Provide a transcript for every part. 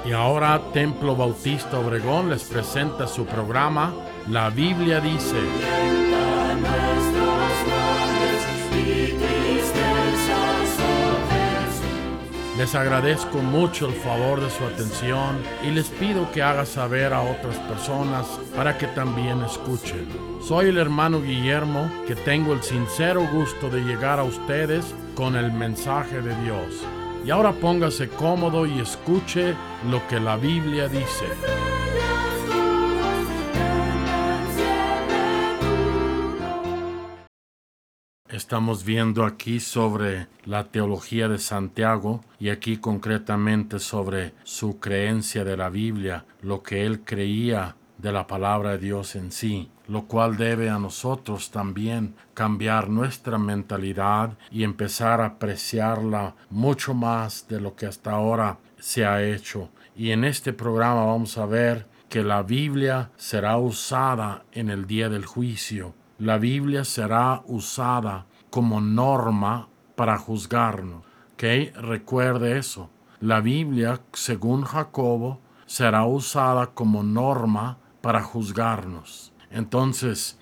Y ahora Templo Bautista Obregón les presenta su programa La Biblia dice. Les agradezco mucho el favor de su atención y les pido que haga saber a otras personas para que también escuchen. Soy el hermano Guillermo, que tengo el sincero gusto de llegar a ustedes con el mensaje de Dios. Y ahora póngase cómodo y escuche lo que la Biblia dice. Estamos viendo aquí sobre la teología de Santiago y aquí concretamente sobre su creencia de la Biblia, lo que él creía de la palabra de Dios en sí, lo cual debe a nosotros también cambiar nuestra mentalidad y empezar a apreciarla mucho más de lo que hasta ahora se ha hecho. Y en este programa vamos a ver que la Biblia será usada en el día del juicio. La Biblia será usada como norma para juzgarnos. ¿Ok? Recuerde eso. La Biblia, según Jacobo, será usada como norma para juzgarnos. Entonces,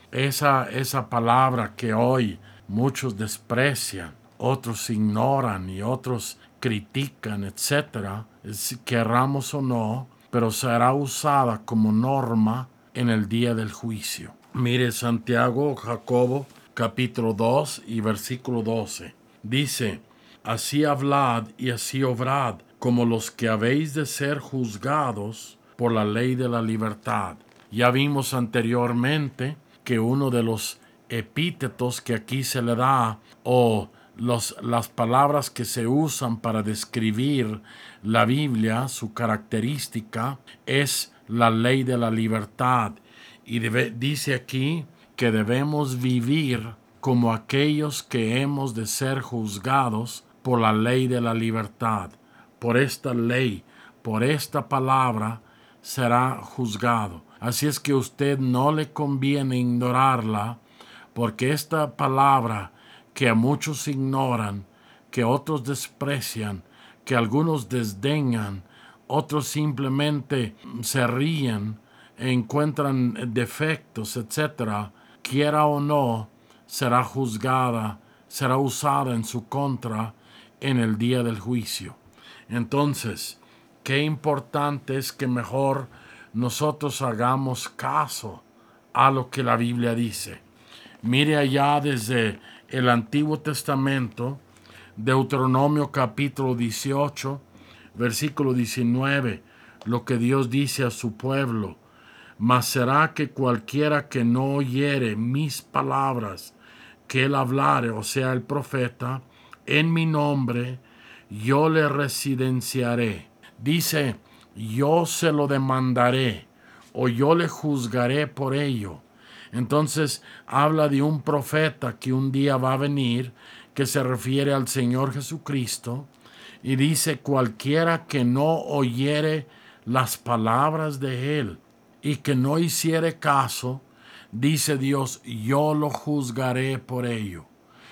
esa palabra que hoy muchos desprecian, otros ignoran y otros critican, etcétera, querramos o no, pero será usada como norma en el día del juicio. Mire Santiago, Jacobo, capítulo 2 y versículo 12. Dice: así hablad y así obrad, como los que habéis de ser juzgados por la ley de la libertad. Ya vimos anteriormente que uno de los epítetos que aquí se le da, o las palabras que se usan para describir la Biblia, su característica, es la ley de la libertad. Y dice aquí que debemos vivir como aquellos que hemos de ser juzgados por la ley de la libertad. Por esta ley, por esta palabra, será juzgado. Así es que a usted no le conviene ignorarla, porque esta palabra que a muchos ignoran, que otros desprecian, que algunos desdeñan, otros simplemente se ríen, encuentran defectos, etc., quiera o no, será juzgada, será usada en su contra en el día del juicio. Entonces, qué importante es que mejor nosotros hagamos caso a lo que la Biblia dice. Mire allá desde el Antiguo Testamento, Deuteronomio capítulo 18, versículo 19, lo que Dios dice a su pueblo: mas será que cualquiera que no oyere mis palabras que él hablare, o sea, el profeta, en mi nombre, yo le residenciaré. Dice, yo se lo demandaré, o yo le juzgaré por ello. Entonces habla de un profeta que un día va a venir, que se refiere al Señor Jesucristo, y dice: cualquiera que no oyere las palabras de él y que no hiciere caso, dice Dios, yo lo juzgaré por ello,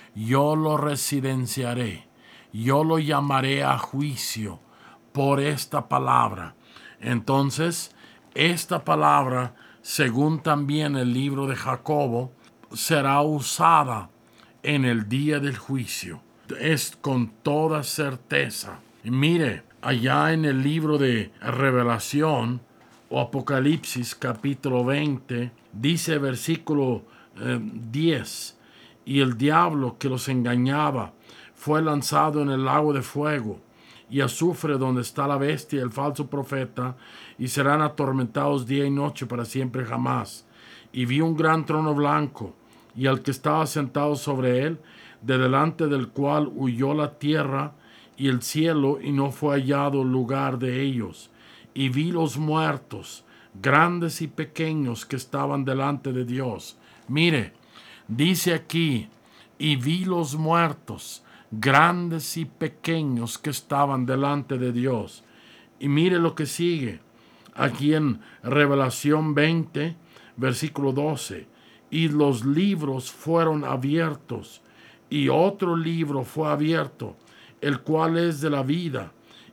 yo lo residenciaré, yo lo llamaré a juicio por esta palabra. Entonces, esta palabra, según también el libro de Jacobo, será usada en el día del juicio. Es con toda certeza. Y mire, allá en el libro de Revelación o Apocalipsis capítulo 20, dice versículo 10, y el diablo que los engañaba fue lanzado en el lago de fuego y azufre, donde está la bestia y el falso profeta, y serán atormentados día y noche para siempre jamás. Y vi un gran trono blanco, y al que estaba sentado sobre él, de delante del cual huyó la tierra y el cielo, y no fue hallado lugar de ellos. Y vi los muertos, grandes y pequeños, que estaban delante de Dios. Mire, dice aquí, y vi los muertos, grandes y pequeños, que estaban delante de Dios. Y mire lo que sigue, aquí en Revelación 20, versículo 12. Y los libros fueron abiertos, y otro libro fue abierto, el cual es de la vida,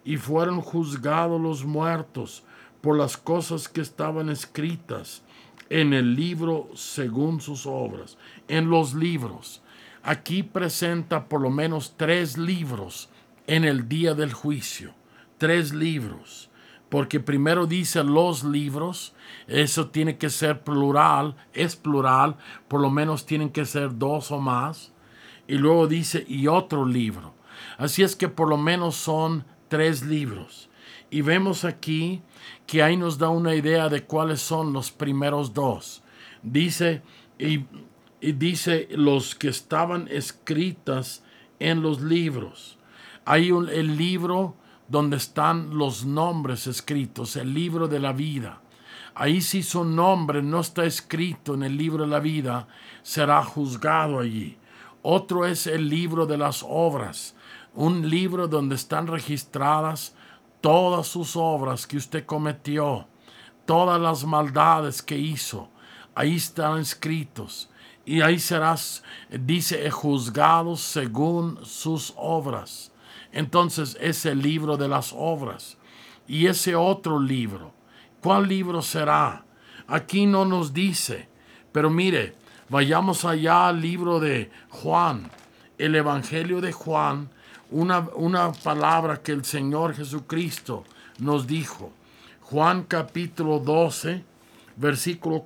y fueron juzgados los muertos por las cosas que estaban escritas en el libro según sus obras. En los libros. Aquí presenta por lo menos 3 libros en el día del juicio. 3 libros. Porque primero dice los libros, eso tiene que ser plural, es plural, por lo menos tienen que ser 2 o más. Y luego dice y otro libro. Así es que por lo menos son 3 libros. Y vemos aquí que ahí nos da una idea de cuáles son los primeros 2. Dice, y dice los que estaban escritas en los libros. Hay el libro donde están los nombres escritos, el libro de la vida. Ahí si su nombre no está escrito en el libro de la vida, será juzgado allí. Otro es el libro de las obras, un libro donde están registradas todas sus obras que usted cometió, todas las maldades que hizo, ahí están escritos. Y ahí serás, dice, juzgados según sus obras. Entonces es el libro de las obras. Y ese otro libro, ¿cuál libro será? Aquí no nos dice, pero mire, vayamos allá al libro de Juan, el Evangelio de Juan, una palabra que el Señor Jesucristo nos dijo. Juan capítulo 12, versículo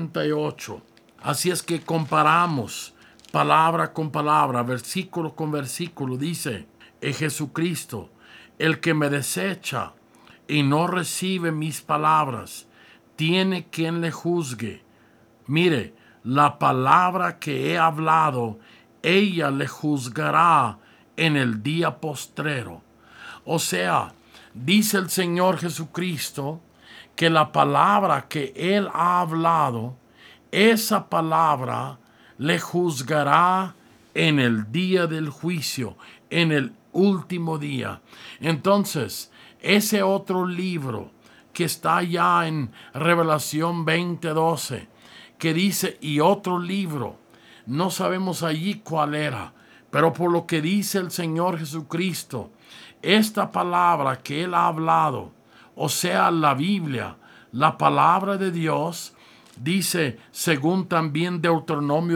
48. Así es que comparamos palabra con palabra, versículo con versículo. Dice Jesucristo, el que me desecha y no recibe mis palabras, tiene quien le juzgue. Mire, la palabra que he hablado, ella le juzgará en el día postrero. O sea, dice el Señor Jesucristo que la palabra que Él ha hablado, esa palabra le juzgará en el día del juicio, en el último día. Entonces, ese otro libro que está allá en Revelación 20:12, que dice, y otro libro, no sabemos allí cuál era, pero por lo que dice el Señor Jesucristo, esta palabra que Él ha hablado, o sea, la Biblia, la palabra de Dios, dice, según también Deuteronomio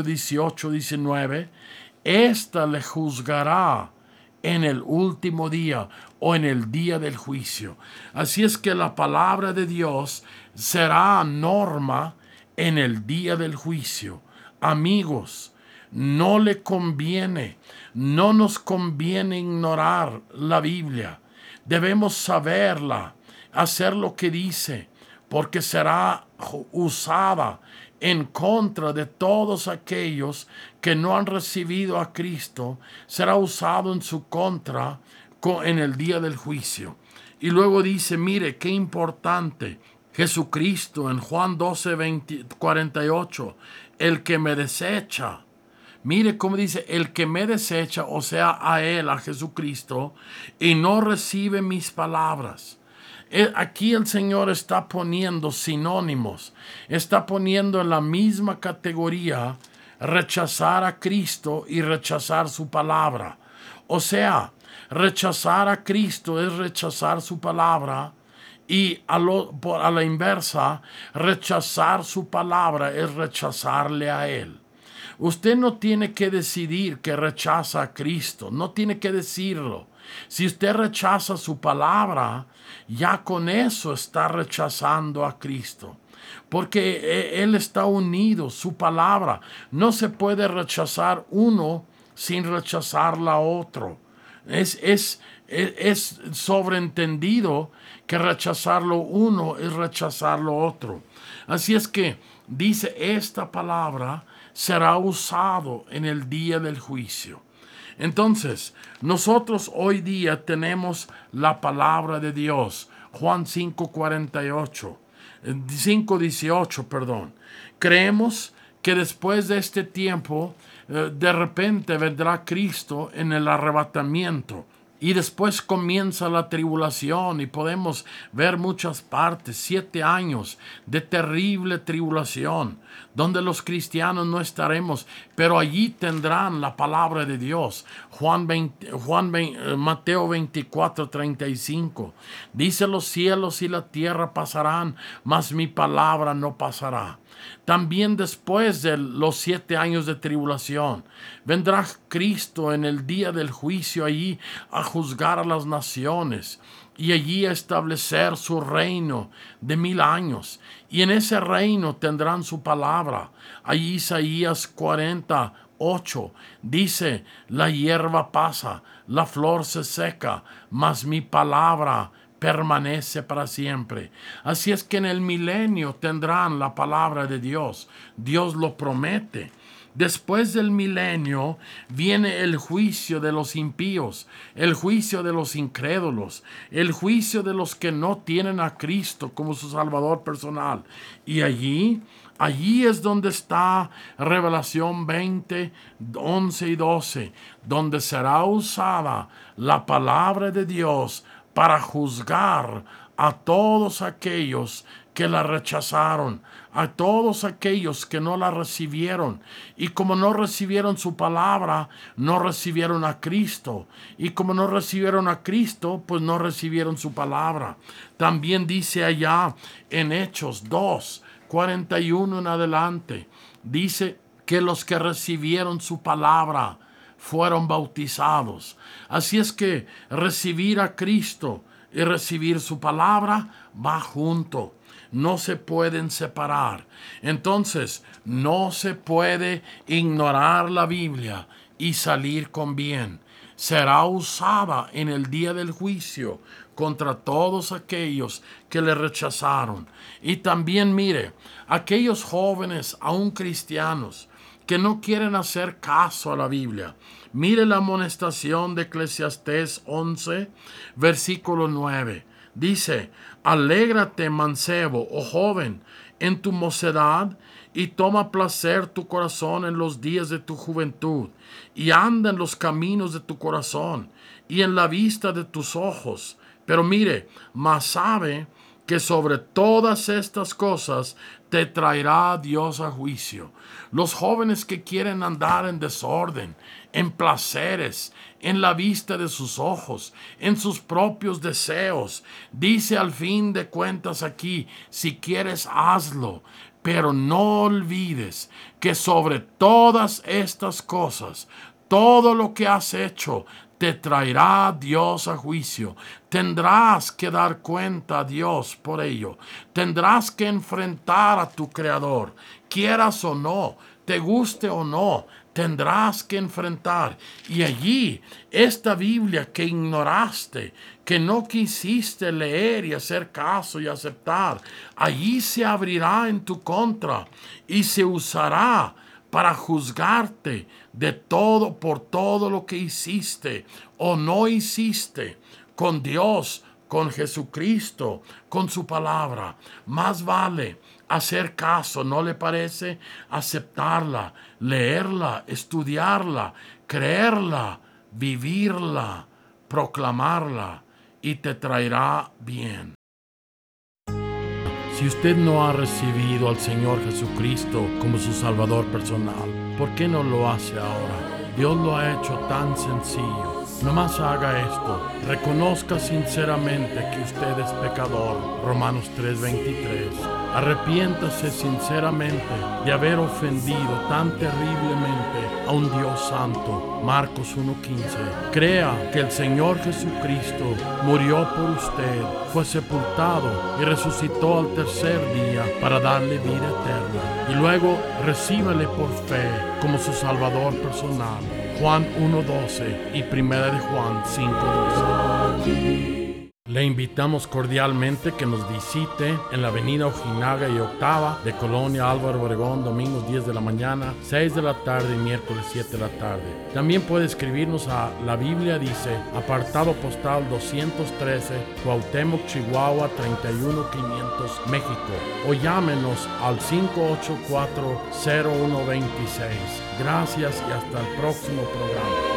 18:19, esta le juzgará en el último día o en el día del juicio. Así es que la palabra de Dios será norma en el día del juicio. Amigos, no le conviene, no nos conviene ignorar la Biblia. Debemos saberla, hacer lo que dice, porque será usada en contra de todos aquellos que no han recibido a Cristo. Será usado en su contra en el día del juicio. Y luego dice, mire, qué importante, Jesucristo en Juan 12:48, el que me desecha. Mire cómo dice, el que me desecha, o sea, a Él, a Jesucristo, y no recibe mis palabras. Aquí el Señor está poniendo sinónimos, está poniendo en la misma categoría rechazar a Cristo y rechazar su palabra. O sea, rechazar a Cristo es rechazar su palabra, y a la inversa, rechazar su palabra es rechazarle a Él. Usted no tiene que decidir que rechaza a Cristo, no tiene que decirlo. Si usted rechaza su palabra, ya con eso está rechazando a Cristo, porque Él está unido, su palabra. No se puede rechazar uno sin rechazar la otro. Es sobreentendido que rechazarlo uno es rechazar lo otro. Así es que dice, esta palabra será usado en el día del juicio. Entonces, nosotros hoy día tenemos la palabra de Dios, Juan 5:18, perdón. Creemos que después de este tiempo, de repente vendrá Cristo en el arrebatamiento. Y después comienza la tribulación y podemos ver muchas partes, 7 años de terrible tribulación, donde los cristianos no estaremos, pero allí tendrán la palabra de Dios. Mateo 24:35 dice: los cielos y la tierra pasarán, mas mi palabra no pasará. También después de los 7 años de tribulación, vendrá Cristo en el día del juicio allí a juzgar a las naciones y allí a establecer su reino de 1000 años. Y en ese reino tendrán su palabra. Allí Isaías 40:8 dice: la hierba pasa, la flor se seca, mas mi palabra permanece para siempre. Así es que en el milenio tendrán la palabra de Dios. Dios lo promete. Después del milenio viene el juicio de los impíos, el juicio de los incrédulos, el juicio de los que no tienen a Cristo como su Salvador personal. Y allí es donde está Revelación 20:11 y 12, donde será usada la palabra de Dios para juzgar a todos aquellos que la rechazaron, a todos aquellos que no la recibieron. Y como no recibieron su palabra, no recibieron a Cristo. Y como no recibieron a Cristo, pues no recibieron su palabra. También dice allá en Hechos 2:41 en adelante, dice que los que recibieron su palabra fueron bautizados. Así es que recibir a Cristo y recibir su palabra va junto. No se pueden separar. Entonces, no se puede ignorar la Biblia y salir con bien. Será usada en el día del juicio contra todos aquellos que le rechazaron. Y también mire, aquellos jóvenes, aún cristianos, que no quieren hacer caso a la Biblia. Mire la amonestación de Eclesiastés 11, versículo 9. Dice: alégrate, mancebo, oh joven, en tu mocedad, y toma placer tu corazón en los días de tu juventud, y anda en los caminos de tu corazón, y en la vista de tus ojos. Pero mire, mas sabe que sobre todas estas cosas te traerá Dios a juicio. Los jóvenes que quieren andar en desorden, en placeres, en la vista de sus ojos, en sus propios deseos, dice al fin de cuentas aquí: si quieres, hazlo, pero no olvides que sobre todas estas cosas, todo lo que has hecho, te traerá Dios a juicio. Tendrás que dar cuenta a Dios por ello. Tendrás que enfrentar a tu Creador, quieras o no, te guste o no. Tendrás que enfrentar. Y allí, esta Biblia que ignoraste, que no quisiste leer y hacer caso y aceptar, allí se abrirá en tu contra y se usará para juzgarte de todo por todo lo que hiciste o no hiciste con Dios, con Jesucristo, con su palabra. Más vale hacer caso, ¿no le parece? Aceptarla, leerla, estudiarla, creerla, vivirla, proclamarla, y te traerá bien. Si usted no ha recibido al Señor Jesucristo como su Salvador personal, ¿por qué no lo hace ahora? Dios lo ha hecho tan sencillo. Nomás haga esto. Reconozca sinceramente que usted es pecador. Romanos 3:23. Arrepiéntase sinceramente de haber ofendido tan terriblemente a un Dios santo. Marcos 1:15. Crea que el Señor Jesucristo murió por usted, fue sepultado y resucitó al tercer día para darle vida eterna. Y luego recíbale por fe como su Salvador personal. Juan 1:12 y 1 de Juan 5:12. Le invitamos cordialmente que nos visite en la avenida Ojinaga y Octava de Colonia Álvaro Obregón, domingos 10 de la mañana, 6 de la tarde y miércoles 7 de la tarde. También puede escribirnos a La Biblia Dice, apartado postal 213, Cuauhtémoc, Chihuahua 31500, México, o llámenos al 584-0126. Gracias y hasta el próximo programa.